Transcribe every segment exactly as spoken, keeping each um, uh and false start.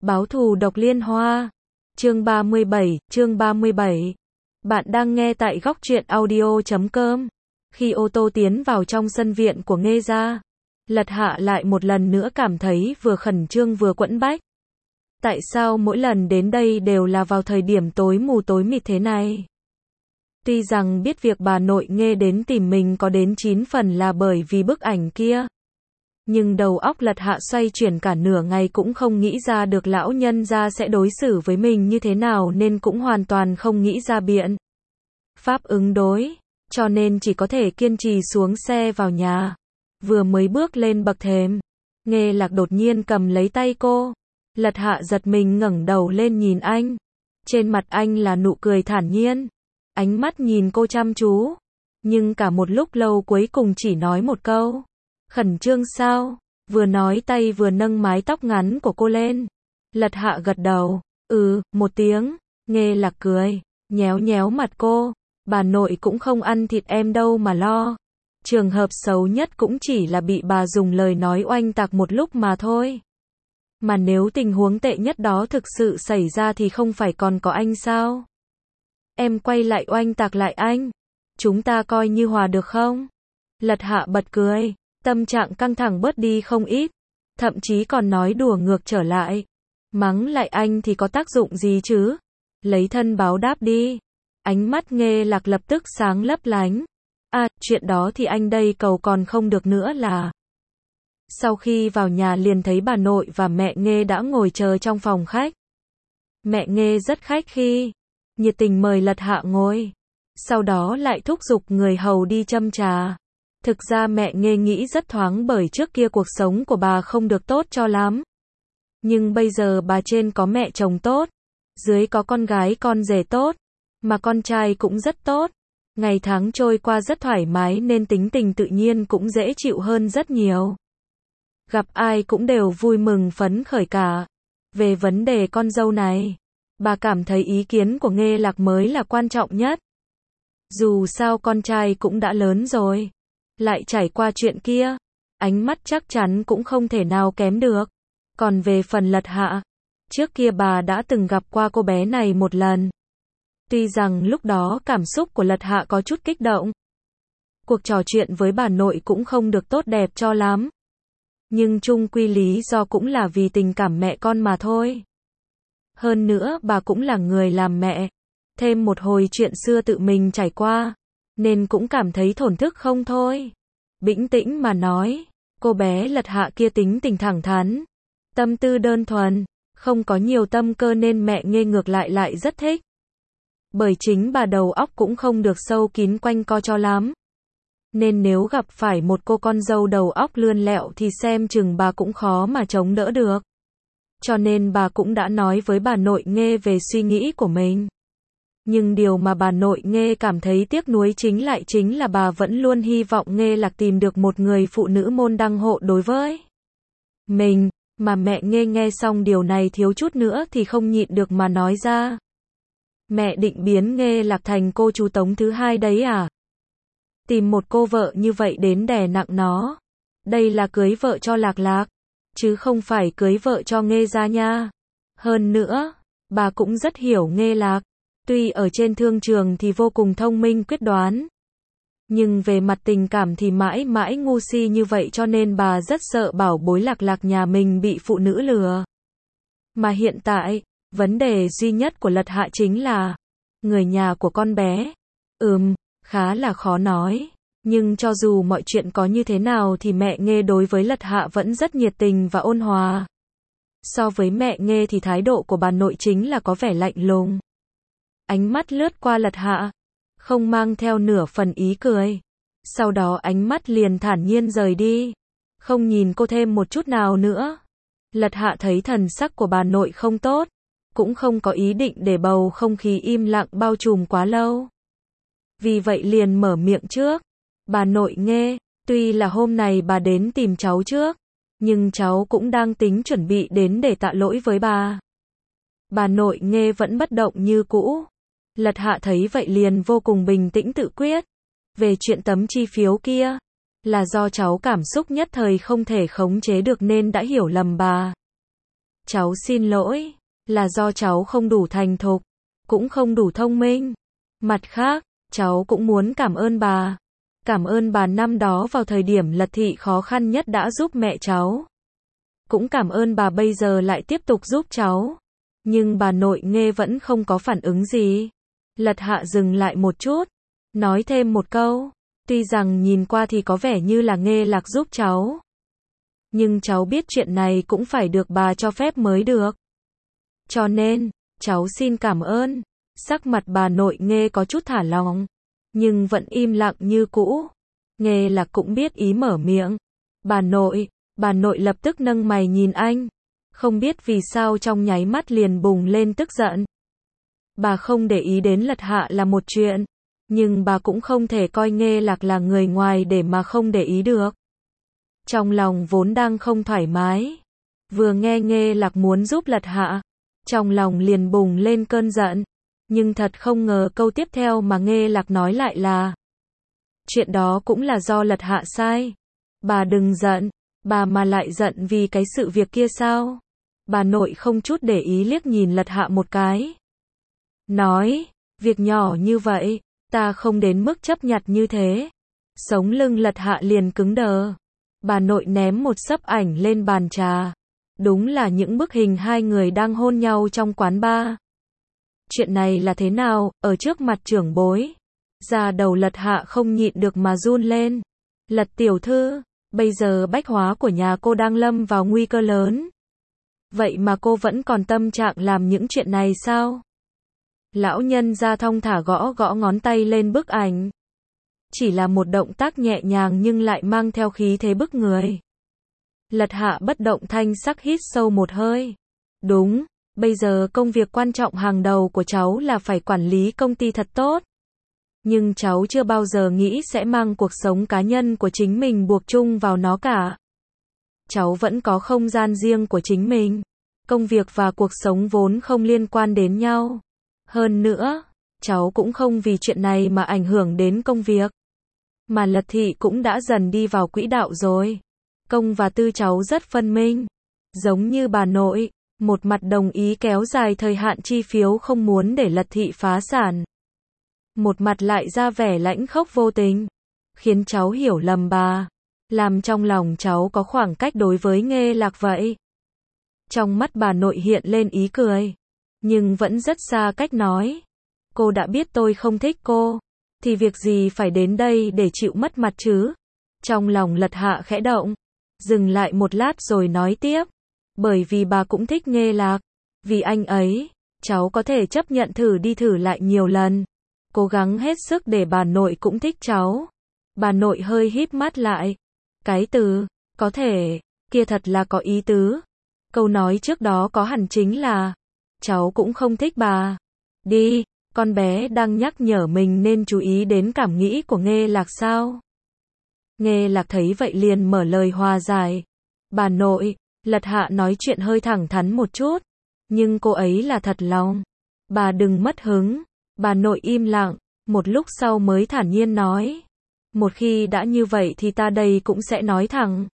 Báo thù độc liên hoa. Chương ba mươi bảy, chương ba mươi bảy. Bạn đang nghe tại góc truyện audio chấm com. Khi ô tô tiến vào trong sân viện của Nghê gia, Lật Hạ lại một lần nữa cảm thấy vừa khẩn trương vừa quẫn bách. Tại sao mỗi lần đến đây đều là vào thời điểm tối mù tối mịt thế này? Tuy rằng biết việc bà nội Nghê đến tìm mình có đến chín phần là bởi vì bức ảnh kia, nhưng đầu óc Lật Hạ xoay chuyển cả nửa ngày cũng không nghĩ ra được lão nhân gia sẽ đối xử với mình như thế nào, nên cũng hoàn toàn không nghĩ ra biện pháp ứng đối, cho nên chỉ có thể kiên trì xuống xe vào nhà. Vừa mới bước lên bậc thềm, Nghê Lạc đột nhiên cầm lấy tay cô. Lật Hạ giật mình ngẩng đầu lên nhìn anh. Trên mặt anh là nụ cười thản nhiên, ánh mắt nhìn cô chăm chú, nhưng cả một lúc lâu cuối cùng chỉ nói một câu: khẩn trương sao? Vừa nói tay vừa nâng mái tóc ngắn của cô lên. Lật Hạ gật đầu, ừ, một tiếng. Nghê Lạc cười, nhéo nhéo mặt cô, bà nội cũng không ăn thịt em đâu mà lo. Trường hợp xấu nhất cũng chỉ là bị bà dùng lời nói oanh tạc một lúc mà thôi. Mà nếu tình huống tệ nhất đó thực sự xảy ra thì không phải còn có anh sao? Em quay lại oanh tạc lại anh, chúng ta coi như hòa được không? Lật Hạ bật cười, tâm trạng căng thẳng bớt đi không ít, thậm chí còn nói đùa ngược trở lại. Mắng lại anh thì có tác dụng gì chứ? Lấy thân báo đáp đi. Ánh mắt Nghê Lạc lập tức sáng lấp lánh. À, chuyện đó thì anh đây cầu còn không được nữa là. Sau khi vào nhà liền thấy bà nội và mẹ Nghê đã ngồi chờ trong phòng khách. Mẹ Nghê rất khách khí, nhiệt tình mời Lật Hạ ngồi, sau đó lại thúc giục người hầu đi châm trà. Thực ra mẹ Nghê nghĩ rất thoáng bởi trước kia cuộc sống của bà không được tốt cho lắm. Nhưng bây giờ bà trên có mẹ chồng tốt, dưới có con gái con rể tốt, mà con trai cũng rất tốt. Ngày tháng trôi qua rất thoải mái nên tính tình tự nhiên cũng dễ chịu hơn rất nhiều. Gặp ai cũng đều vui mừng phấn khởi cả. Về vấn đề con dâu này, bà cảm thấy ý kiến của Nghê Lạc mới là quan trọng nhất. Dù sao con trai cũng đã lớn rồi, lại trải qua chuyện kia, ánh mắt chắc chắn cũng không thể nào kém được. Còn về phần Lật Hạ, trước kia bà đã từng gặp qua cô bé này một lần. Tuy rằng lúc đó cảm xúc của Lật Hạ có chút kích động, cuộc trò chuyện với bà nội cũng không được tốt đẹp cho lắm, nhưng chung quy lý do cũng là vì tình cảm mẹ con mà thôi. Hơn nữa bà cũng là người làm mẹ, thêm một hồi chuyện xưa tự mình trải qua, nên cũng cảm thấy thổn thức không thôi. Bĩnh tĩnh mà nói, cô bé Lật Hạ kia tính tình thẳng thắn, tâm tư đơn thuần, không có nhiều tâm cơ nên mẹ Nghê ngược lại lại rất thích. Bởi chính bà đầu óc cũng không được sâu kín quanh co cho lắm, nên nếu gặp phải một cô con dâu đầu óc lươn lẹo thì xem chừng bà cũng khó mà chống đỡ được. Cho nên bà cũng đã nói với bà nội Nghê về suy nghĩ của mình. Nhưng điều mà bà nội Nghê cảm thấy tiếc nuối chính lại chính là bà vẫn luôn hy vọng Nghê Lạc tìm được một người phụ nữ môn đăng hộ đối với mình, mà mẹ Nghê nghe xong điều này thiếu chút nữa thì không nhịn được mà nói ra. Mẹ định biến Nghê Lạc thành cô chú Tống thứ hai đấy à? Tìm một cô vợ như vậy đến đè nặng nó. Đây là cưới vợ cho Lạc Lạc, chứ không phải cưới vợ cho Nghê gia nha. Hơn nữa, bà cũng rất hiểu Nghê Lạc. Tuy ở trên thương trường thì vô cùng thông minh quyết đoán, nhưng về mặt tình cảm thì mãi mãi ngu si như vậy, cho nên bà rất sợ bảo bối Lạc Lạc nhà mình bị phụ nữ lừa. Mà hiện tại, vấn đề duy nhất của Lật Hạ chính là người nhà của con bé. Ừm, khá là khó nói. Nhưng cho dù mọi chuyện có như thế nào thì mẹ Nghê đối với Lật Hạ vẫn rất nhiệt tình và ôn hòa. So với mẹ Nghê thì thái độ của bà nội chính là có vẻ lạnh lùng. Ánh mắt lướt qua Lật Hạ, không mang theo nửa phần ý cười. Sau đó ánh mắt liền thản nhiên rời đi, không nhìn cô thêm một chút nào nữa. Lật Hạ thấy thần sắc của bà nội không tốt, cũng không có ý định để bầu không khí im lặng bao trùm quá lâu. Vì vậy liền mở miệng trước. Bà nội Nghê, tuy là hôm nay bà đến tìm cháu trước, nhưng cháu cũng đang tính chuẩn bị đến để tạ lỗi với bà. Bà nội Nghê vẫn bất động như cũ. Lật Hạ thấy vậy liền vô cùng bình tĩnh tự quyết. Về chuyện tấm chi phiếu kia, là do cháu cảm xúc nhất thời không thể khống chế được nên đã hiểu lầm bà. cháu xin lỗi, là do cháu không đủ thành thục, cũng không đủ thông minh. Mặt khác, cháu cũng muốn cảm ơn bà. Cảm ơn bà năm đó vào thời điểm Lật Thị khó khăn nhất đã giúp mẹ cháu. Cũng cảm ơn bà bây giờ lại tiếp tục giúp cháu. Nhưng bà nội Nghê vẫn không có phản ứng gì. Lật Hạ dừng lại một chút, nói thêm một câu. Tuy rằng nhìn qua thì có vẻ như là Nghê Lạc giúp cháu. Nhưng cháu biết chuyện này cũng phải được bà cho phép mới được. Cho nên, cháu xin cảm ơn. Sắc mặt bà nội Nghê có chút thả lỏng, nhưng vẫn im lặng như cũ. Nghê Lạc cũng biết ý mở miệng. Bà nội, bà nội lập tức nâng mày nhìn anh. Không biết vì sao trong nháy mắt liền bùng lên tức giận. Bà không để ý đến Lật Hạ là một chuyện, nhưng bà cũng không thể coi Nghê Lạc là người ngoài để mà không để ý được. Trong lòng vốn đang không thoải mái, vừa nghe Nghê Lạc muốn giúp Lật Hạ, trong lòng liền bùng lên cơn giận. Nhưng thật không ngờ câu tiếp theo mà Nghê Lạc nói lại là: chuyện đó cũng là do Lật Hạ sai. Bà đừng giận, bà mà lại giận vì cái sự việc kia sao? Bà nội không chút để ý liếc nhìn Lật Hạ một cái. Nói, việc nhỏ như vậy, ta không đến mức chấp nhặt như thế. Sống lưng Lật Hạ liền cứng đờ. Bà nội ném một xấp ảnh lên bàn trà. Đúng là những bức hình hai người đang hôn nhau trong quán bar. Chuyện này là thế nào, ở trước mặt trưởng bối. Da đầu Lật Hạ không nhịn được mà run lên. Lật tiểu thư, bây giờ bách hóa của nhà cô đang lâm vào nguy cơ lớn. Vậy mà cô vẫn còn tâm trạng làm những chuyện này sao? Lão nhân ra thong thả gõ gõ ngón tay lên bức ảnh. Chỉ là một động tác nhẹ nhàng nhưng lại mang theo khí thế bức người. Lật Hạ bất động thanh sắc hít sâu một hơi. Đúng, bây giờ công việc quan trọng hàng đầu của cháu là phải quản lý công ty thật tốt. Nhưng cháu chưa bao giờ nghĩ sẽ mang cuộc sống cá nhân của chính mình buộc chung vào nó cả. Cháu vẫn có không gian riêng của chính mình. Công việc và cuộc sống vốn không liên quan đến nhau. Hơn nữa, cháu cũng không vì chuyện này mà ảnh hưởng đến công việc. Mà Lật Thị cũng đã dần đi vào quỹ đạo rồi. Công và tư cháu rất phân minh. Giống như bà nội, một mặt đồng ý kéo dài thời hạn chi phiếu không muốn để Lật Thị phá sản. Một mặt lại ra vẻ lãnh khốc vô tình. Khiến cháu hiểu lầm bà. Làm trong lòng cháu có khoảng cách đối với Nghê Lạc vậy. Trong mắt bà nội hiện lên ý cười. Nhưng vẫn rất xa cách nói. Cô đã biết tôi không thích cô. Thì việc gì phải đến đây để chịu mất mặt chứ? Trong lòng Lật Hạ khẽ động. Dừng lại một lát rồi nói tiếp. Bởi vì bà cũng thích Nghê Lạc. Vì anh ấy, cháu có thể chấp nhận thử đi thử lại nhiều lần. Cố gắng hết sức để bà nội cũng thích cháu. Bà nội hơi híp mắt lại. Cái từ, có thể, kia thật là có ý tứ. Câu nói trước đó có hẳn chính là, cháu cũng không thích bà. Đi, con bé đang nhắc nhở mình nên chú ý đến cảm nghĩ của Nghê Lạc sao? Nghê Lạc thấy vậy liền mở lời hòa giải. Bà nội, Lật Hạ nói chuyện hơi thẳng thắn một chút. Nhưng cô ấy là thật lòng. Bà đừng mất hứng. Bà nội im lặng, một lúc sau mới thản nhiên nói. Một khi đã như vậy thì ta đây cũng sẽ nói thẳng.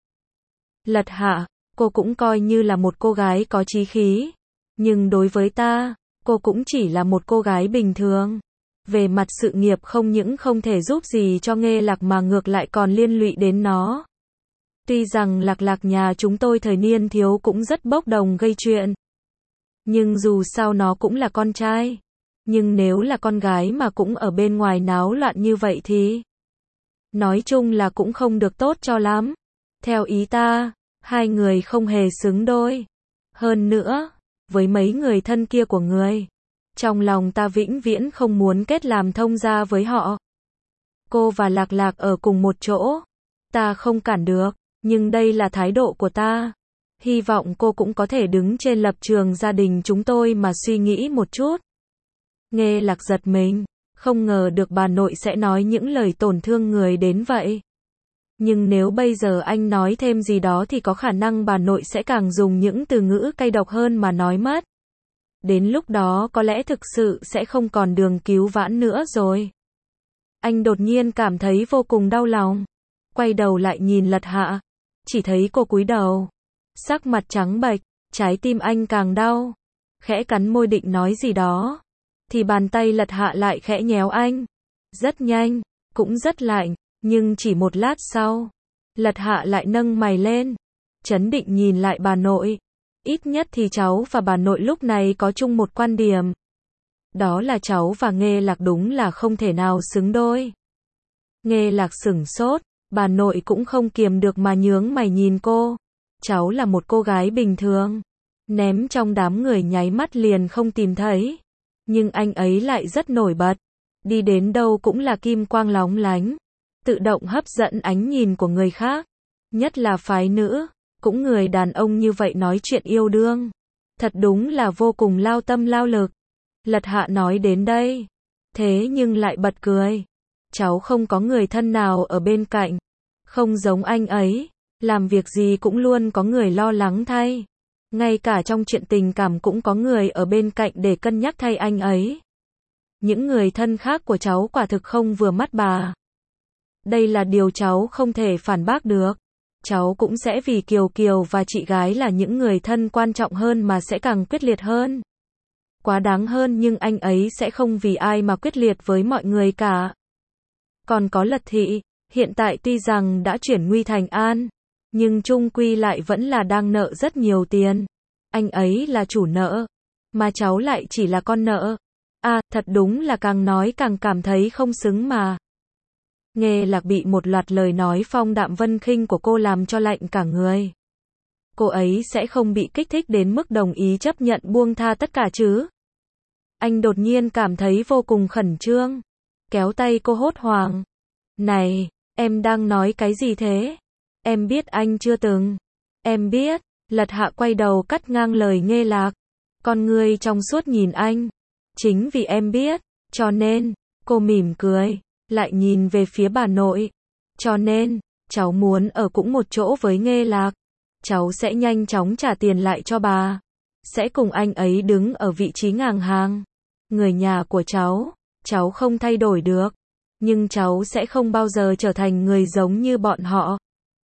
Lật Hạ, cô cũng coi như là một cô gái có chí khí. Nhưng đối với ta, cô cũng chỉ là một cô gái bình thường. Về mặt sự nghiệp không những không thể giúp gì cho Nghê Lạc mà ngược lại còn liên lụy đến nó. Tuy rằng Lạc Lạc nhà chúng tôi thời niên thiếu cũng rất bốc đồng gây chuyện. Nhưng dù sao nó cũng là con trai. Nhưng nếu là con gái mà cũng ở bên ngoài náo loạn như vậy thì... Nói chung là cũng không được tốt cho lắm. Theo ý ta, hai người không hề xứng đôi. Hơn nữa, với mấy người thân kia của người, trong lòng ta vĩnh viễn không muốn kết làm thông gia với họ. Cô và Lạc Lạc ở cùng một chỗ, ta không cản được, nhưng đây là thái độ của ta. Hy vọng cô cũng có thể đứng trên lập trường gia đình chúng tôi mà suy nghĩ một chút. Nghê Lạc giật mình, không ngờ được bà nội sẽ nói những lời tổn thương người đến vậy. Nhưng nếu bây giờ anh nói thêm gì đó thì có khả năng bà nội sẽ càng dùng những từ ngữ cay độc hơn mà nói mất. Đến lúc đó có lẽ thực sự sẽ không còn đường cứu vãn nữa rồi. Anh đột nhiên cảm thấy vô cùng đau lòng. Quay đầu lại nhìn Lật Hạ. Chỉ thấy cô cúi đầu. Sắc mặt trắng bệch, Trái tim anh càng đau. Khẽ cắn môi định nói gì đó. Thì bàn tay Lật Hạ lại khẽ nhéo anh. Rất nhanh, cũng rất lạnh, nhưng chỉ một lát sau. Lật Hạ lại nâng mày lên. Trấn định nhìn lại bà nội. Ít nhất thì cháu và bà nội lúc này có chung một quan điểm. Đó là cháu và Nghê Lạc đúng là không thể nào xứng đôi. Nghê Lạc sửng sốt, bà nội cũng không kiềm được mà nhướng mày nhìn cô. Cháu là một cô gái bình thường. Ném trong đám người nháy mắt liền không tìm thấy. Nhưng anh ấy lại rất nổi bật. Đi đến đâu cũng là kim quang lóng lánh. Tự động hấp dẫn ánh nhìn của người khác. Nhất là phái nữ. Cũng người đàn ông như vậy nói chuyện yêu đương. Thật đúng là vô cùng lao tâm lao lực. Lật Hạ nói đến đây. Thế nhưng lại bật cười. Cháu không có người thân nào ở bên cạnh. Không giống anh ấy. Làm việc gì cũng luôn có người lo lắng thay. Ngay cả trong chuyện tình cảm cũng có người ở bên cạnh để cân nhắc thay anh ấy. Những người thân khác của cháu quả thực không vừa mắt bà. Đây là điều cháu không thể phản bác được. Cháu cũng sẽ vì Kiều Kiều và chị gái là những người thân quan trọng hơn mà sẽ càng quyết liệt hơn. Quá đáng hơn nhưng anh ấy sẽ không vì ai mà quyết liệt với mọi người cả. Còn có Lật Thị, hiện tại tuy rằng đã chuyển nguy thành an, nhưng chung quy lại vẫn là đang nợ rất nhiều tiền. Anh ấy là chủ nợ, mà cháu lại chỉ là con nợ. À, thật đúng là càng nói càng cảm thấy không xứng mà. Nghê Lạc bị một loạt lời nói phong đạm vân khinh của cô làm cho lạnh cả người. Cô ấy sẽ không bị kích thích đến mức đồng ý chấp nhận buông tha tất cả chứ. Anh đột nhiên cảm thấy vô cùng khẩn trương. Kéo tay cô hốt hoảng. Này, em đang nói cái gì thế? Em biết anh chưa từng. Em biết. Lật Hạ quay đầu cắt ngang lời Nghê Lạc. Con ngươi trong suốt nhìn anh. Chính vì em biết, cho nên, cô mỉm cười, lại nhìn về phía bà nội. Cho nên, cháu muốn ở cũng một chỗ với Nghê Lạc. Cháu sẽ nhanh chóng trả tiền lại cho bà. Sẽ cùng anh ấy đứng ở vị trí ngang hàng. Người nhà của cháu, cháu không thay đổi được. Nhưng cháu sẽ không bao giờ trở thành người giống như bọn họ.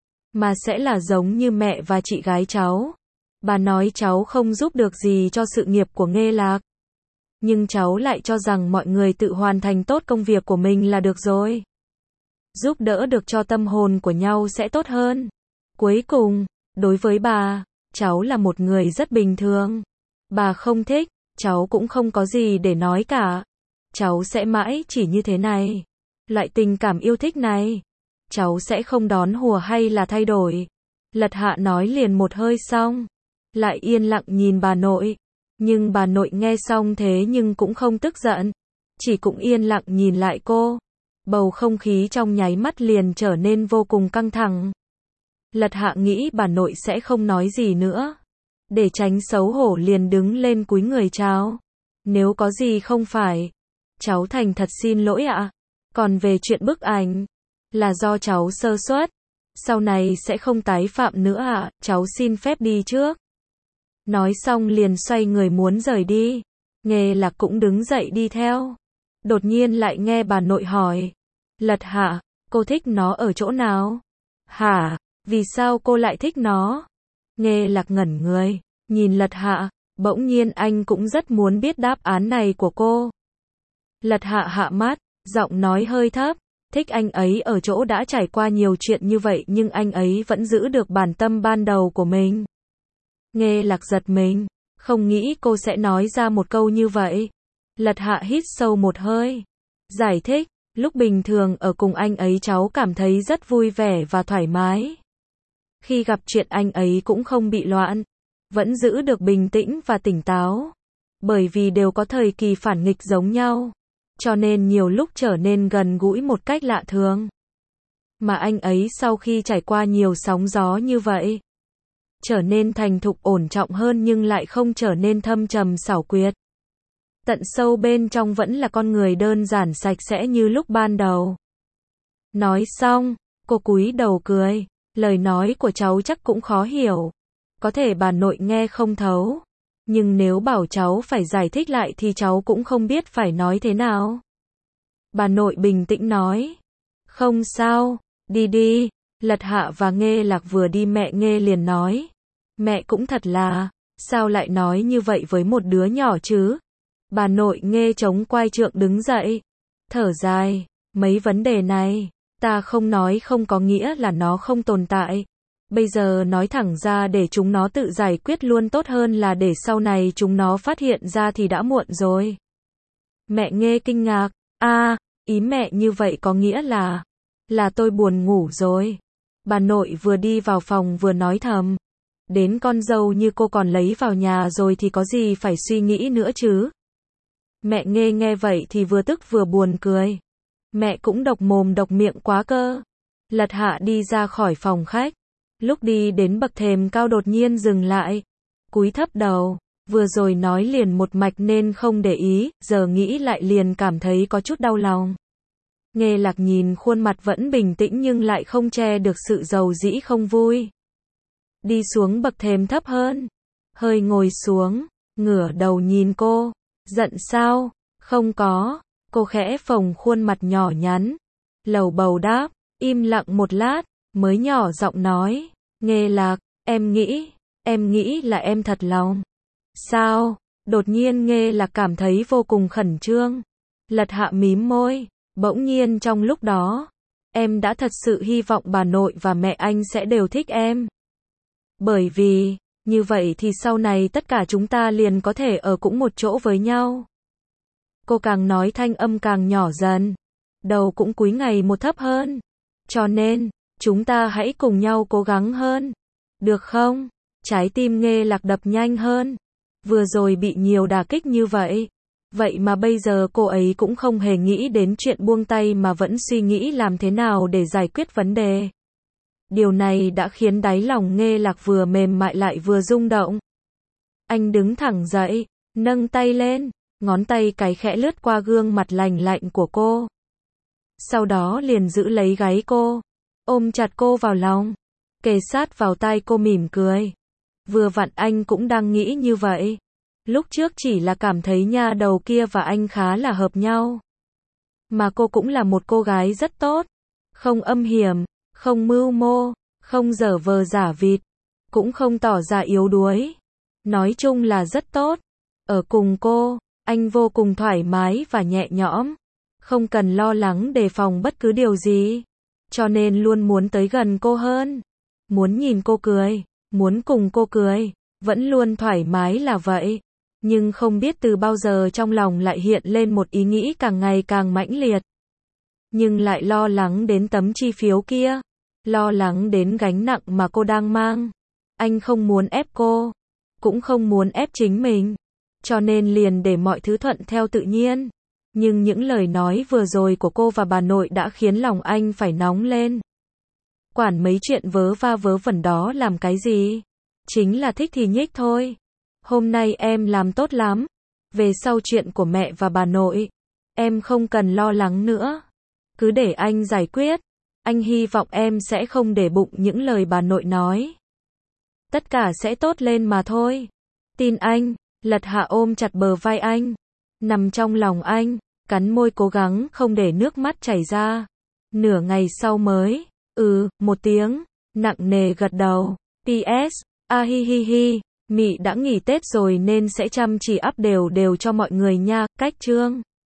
Mà sẽ là giống như mẹ và chị gái cháu. Bà nói cháu không giúp được gì cho sự nghiệp của Nghê Lạc. Nhưng cháu lại cho rằng mọi người tự hoàn thành tốt công việc của mình là được rồi. Giúp đỡ được cho tâm hồn của nhau sẽ tốt hơn. Cuối cùng, đối với bà, cháu là một người rất bình thường. Bà không thích, cháu cũng không có gì để nói cả. Cháu sẽ mãi chỉ như thế này. Loại tình cảm yêu thích này, cháu sẽ không đón hùa hay là thay đổi. Lật Hạ nói liền một hơi xong, lại yên lặng nhìn bà nội. Nhưng bà nội nghe xong thế nhưng cũng không tức giận, chỉ cũng yên lặng nhìn lại cô. Bầu không khí trong nháy mắt liền trở nên vô cùng căng thẳng. Lật Hạ nghĩ bà nội sẽ không nói gì nữa. Để tránh xấu hổ liền đứng lên cúi người chào. Nếu có gì không phải, cháu thành thật xin lỗi ạ. Còn về chuyện bức ảnh, là do cháu sơ suất. Sau này sẽ không tái phạm nữa ạ, cháu xin phép đi trước. Nói xong liền xoay người muốn rời đi. Nghê Lạc cũng đứng dậy đi theo. Đột nhiên lại nghe bà nội hỏi. Lật Hạ, cô thích nó ở chỗ nào? Hả? Vì sao cô lại thích nó? Nghê Lạc ngẩn người, nhìn Lật Hạ, bỗng nhiên anh cũng rất muốn biết đáp án này của cô. Lật Hạ hạ mắt, giọng nói hơi thấp, thích anh ấy ở chỗ đã trải qua nhiều chuyện như vậy nhưng anh ấy vẫn giữ được bản tâm ban đầu của mình. Nghê Lạc giật mình, không nghĩ cô sẽ nói ra một câu như vậy. Lật Hạ hít sâu một hơi, giải thích, lúc bình thường ở cùng anh ấy cháu cảm thấy rất vui vẻ và thoải mái. Khi gặp chuyện anh ấy cũng không bị loạn, vẫn giữ được bình tĩnh và tỉnh táo. Bởi vì đều có thời kỳ phản nghịch giống nhau, cho nên nhiều lúc trở nên gần gũi một cách lạ thường. Mà anh ấy sau khi trải qua nhiều sóng gió như vậy, trở nên thành thục ổn trọng hơn nhưng lại không trở nên thâm trầm xảo quyệt. Tận sâu bên trong vẫn là con người đơn giản sạch sẽ như lúc ban đầu. Nói xong, cô cúi đầu cười, lời nói của cháu chắc cũng khó hiểu. Có thể bà nội nghe không thấu. Nhưng nếu bảo cháu phải giải thích lại thì cháu cũng không biết phải nói thế nào. Bà nội bình tĩnh nói. Không sao, đi đi. Lật Hạ và Nghê Lạc vừa đi mẹ Nghê liền nói. Mẹ cũng thật là, Sao lại nói như vậy với một đứa nhỏ chứ? Bà nội Nghê chống quai trượng đứng dậy. Thở dài, mấy vấn đề này, ta không nói không có nghĩa là nó không tồn tại. Bây giờ nói thẳng ra để chúng nó tự giải quyết luôn tốt hơn là để sau này chúng nó phát hiện ra thì đã muộn rồi. Mẹ Nghê kinh ngạc, a, ý mẹ như vậy có nghĩa là, là tôi buồn ngủ rồi. Bà nội vừa đi vào phòng vừa nói thầm, đến con dâu như cô còn lấy vào nhà rồi thì có gì phải suy nghĩ nữa chứ. Mẹ Nghê nghe vậy thì vừa tức vừa buồn cười. Mẹ cũng độc mồm độc miệng quá cơ. Lật Hạ đi ra khỏi phòng khách. Lúc đi đến bậc thềm cao đột nhiên dừng lại. Cúi thấp đầu. Vừa rồi nói liền một mạch nên không để ý, giờ nghĩ lại liền cảm thấy có chút đau lòng. Nghê Lạc nhìn khuôn mặt vẫn bình tĩnh nhưng lại không che được sự dầu dĩ không vui. Đi xuống bậc thềm thấp hơn. Hơi ngồi xuống, ngửa đầu nhìn cô. Giận sao? Không có. Cô khẽ phồng khuôn mặt nhỏ nhắn. Lầu bầu đáp, im lặng một lát, mới nhỏ giọng nói. Nghê Lạc, em nghĩ, em nghĩ là em thật lòng. Sao? Đột nhiên Nghê Lạc cảm thấy vô cùng khẩn trương. Lật Hạ mím môi. Bỗng nhiên trong lúc đó, em đã thật sự hy vọng bà nội và mẹ anh sẽ đều thích em. Bởi vì, như vậy thì sau này tất cả chúng ta liền có thể ở cũng một chỗ với nhau. Cô càng nói thanh âm càng nhỏ dần. Đầu cũng cúi ngày một thấp hơn. Cho nên, chúng ta hãy cùng nhau cố gắng hơn. Được không? Trái tim Nghê Lạc đập nhanh hơn. Vừa rồi bị nhiều đả kích như vậy. Vậy mà bây giờ cô ấy cũng không hề nghĩ đến chuyện buông tay mà vẫn suy nghĩ làm thế nào để giải quyết vấn đề. Điều này đã khiến đáy lòng Nghê Lạc vừa mềm mại lại vừa rung động. Anh đứng thẳng dậy, nâng tay lên, ngón tay cái khẽ lướt qua gương mặt lành lạnh của cô. Sau đó liền giữ lấy gáy cô, ôm chặt cô vào lòng, kề sát vào tai cô mỉm cười. Vừa vặn anh cũng đang nghĩ như vậy. Lúc trước chỉ là cảm thấy nha đầu kia và anh khá là hợp nhau. Mà cô cũng là một cô gái rất tốt, không âm hiểm, không mưu mô, không giở vờ giả vịt, cũng không tỏ ra yếu đuối. Nói chung là rất tốt. Ở cùng cô, anh vô cùng thoải mái và nhẹ nhõm, không cần lo lắng đề phòng bất cứ điều gì. Cho nên luôn muốn tới gần cô hơn, muốn nhìn cô cười, muốn cùng cô cười, vẫn luôn thoải mái là vậy. Nhưng không biết từ bao giờ trong lòng lại hiện lên một ý nghĩ càng ngày càng mãnh liệt. Nhưng lại lo lắng đến tấm chi phiếu kia, lo lắng đến gánh nặng mà cô đang mang. Anh không muốn ép cô, cũng không muốn ép chính mình, cho nên liền để mọi thứ thuận theo tự nhiên. Nhưng những lời nói vừa rồi của cô và bà nội đã khiến lòng anh phải nóng lên. Quản mấy chuyện vớ va vớ vẩn đó làm cái gì? Chính là thích thì nhích thôi. Hôm nay em làm tốt lắm. Về sau chuyện của mẹ và bà nội, em không cần lo lắng nữa. Cứ để anh giải quyết. Anh hy vọng em sẽ không để bụng những lời bà nội nói. Tất cả sẽ tốt lên mà thôi. Tin anh. Lật Hạ ôm chặt bờ vai anh, nằm trong lòng anh, cắn môi cố gắng không để nước mắt chảy ra. Nửa ngày sau mới, ừ, một tiếng, nặng nề gật đầu. pê ét, a hi hi hi, Mị đã nghỉ Tết rồi nên sẽ chăm chỉ up đều đều cho mọi người nha. Cách chương